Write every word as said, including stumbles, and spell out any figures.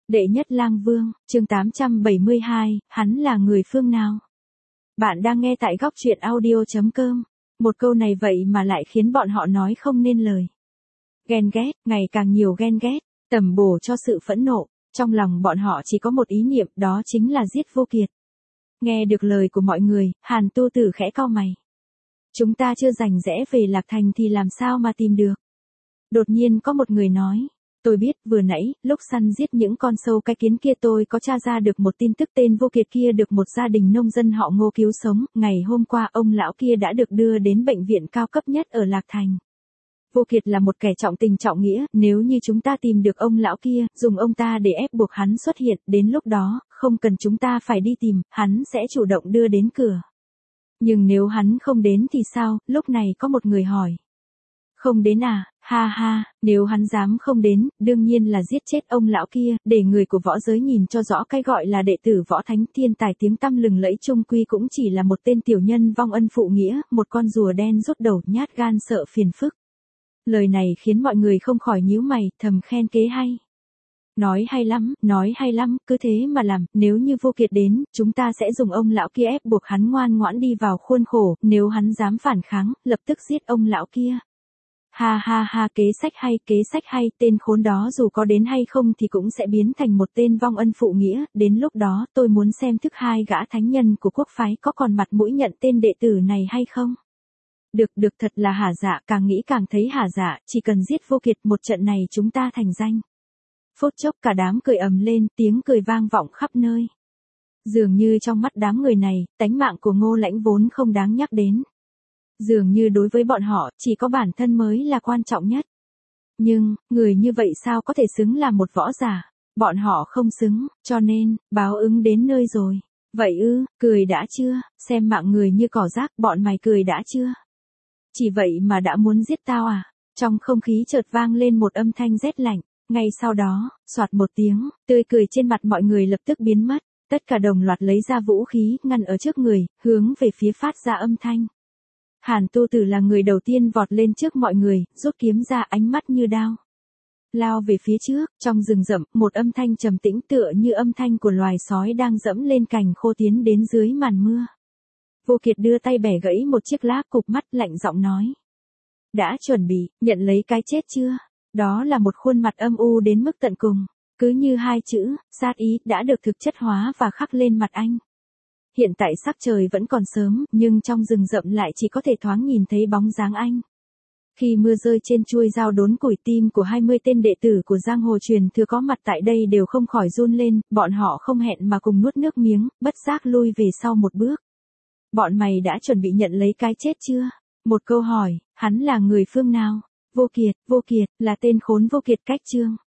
Đệ nhất lang vương, chương tám trăm bảy mươi hai, hắn là người phương nào? Bạn đang nghe tại góc truyện audio chấm com. Một câu này vậy mà lại khiến bọn họ nói không nên lời. Ghen ghét, ngày càng nhiều ghen ghét, tầm bổ cho sự phẫn nộ. Trong lòng bọn họ chỉ có một ý niệm, đó chính là giết Vô Kiệt. Nghe được lời của mọi người, Hàn Tu Tử khẽ cau mày. Chúng ta chưa rành rẽ về Lạc Thành thì làm sao mà tìm được? Đột nhiên có một người nói. Tôi biết, vừa nãy, lúc săn giết những con sâu cái kiến kia tôi có tra ra được một tin tức tên Vô Kiệt kia được một gia đình nông dân họ Ngô cứu sống. Ngày hôm qua ông lão kia đã được đưa đến bệnh viện cao cấp nhất ở Lạc Thành. Vô Kiệt là một kẻ trọng tình trọng nghĩa, nếu như chúng ta tìm được ông lão kia, dùng ông ta để ép buộc hắn xuất hiện, đến lúc đó, không cần chúng ta phải đi tìm, hắn sẽ chủ động đưa đến cửa. Nhưng nếu hắn không đến thì sao? Lúc này có một người hỏi. Không đến à, ha ha, nếu hắn dám không đến, đương nhiên là giết chết ông lão kia, để người của võ giới nhìn cho rõ cái gọi là đệ tử võ thánh thiên tài tiếng tăm lừng lẫy chung quy cũng chỉ là một tên tiểu nhân vong ân phụ nghĩa, một con rùa đen rút đầu nhát gan sợ phiền phức. Lời này khiến mọi người không khỏi nhíu mày, thầm khen kế hay. Nói hay lắm, nói hay lắm, cứ thế mà làm, nếu như Vô Kiệt đến, chúng ta sẽ dùng ông lão kia ép buộc hắn ngoan ngoãn đi vào khuôn khổ, nếu hắn dám phản kháng, lập tức giết ông lão kia. Ha ha ha, kế sách hay, kế sách hay, tên khốn đó dù có đến hay không thì cũng sẽ biến thành một tên vong ân phụ nghĩa, đến lúc đó tôi muốn xem thức hai gã thánh nhân của quốc phái có còn mặt mũi nhận tên đệ tử này hay không. Được được, thật là hả dạ, càng nghĩ càng thấy hả dạ, chỉ cần giết Vô Kiệt một trận này chúng ta thành danh. Phút chốc cả đám cười ầm lên, tiếng cười vang vọng khắp nơi. Dường như trong mắt đám người này, tánh mạng của Ngô Lãnh vốn không đáng nhắc đến. Dường như đối với bọn họ, chỉ có bản thân mới là quan trọng nhất. Nhưng, người như vậy sao có thể xứng là một võ giả? Bọn họ không xứng, cho nên, báo ứng đến nơi rồi. Vậy ư, cười đã chưa, xem mạng người như cỏ rác, bọn mày cười đã chưa? Chỉ vậy mà đã muốn giết tao à? Trong không khí chợt vang lên một âm thanh rét lạnh. Ngay sau đó, soạt một tiếng, tươi cười trên mặt mọi người lập tức biến mất. Tất cả đồng loạt lấy ra vũ khí, ngăn ở trước người, hướng về phía phát ra âm thanh. Hàn Tu Tử là người đầu tiên vọt lên trước mọi người, rút kiếm ra, ánh mắt như đao. Lao về phía trước, trong rừng rậm, một âm thanh trầm tĩnh tựa như âm thanh của loài sói đang dẫm lên cành khô tiến đến dưới màn mưa. Vô Kiệt đưa tay bẻ gãy một chiếc lá, cụp mắt lạnh giọng nói. Đã chuẩn bị, nhận lấy cái chết chưa? Đó là một khuôn mặt âm u đến mức tận cùng, cứ như hai chữ, sát ý, đã được thực chất hóa và khắc lên mặt anh. Hiện tại sắc trời vẫn còn sớm, nhưng trong rừng rậm lại chỉ có thể thoáng nhìn thấy bóng dáng anh. Khi mưa rơi trên chuôi dao đốn củi, tim của hai mươi tên đệ tử của giang hồ truyền thừa có mặt tại đây đều không khỏi run lên, bọn họ không hẹn mà cùng nuốt nước miếng, bất giác lui về sau một bước. Bọn mày đã chuẩn bị nhận lấy cái chết chưa? Một câu hỏi, hắn là người phương nào? Vô Kiệt, Vô Kiệt, là tên khốn Vô Kiệt cách chương.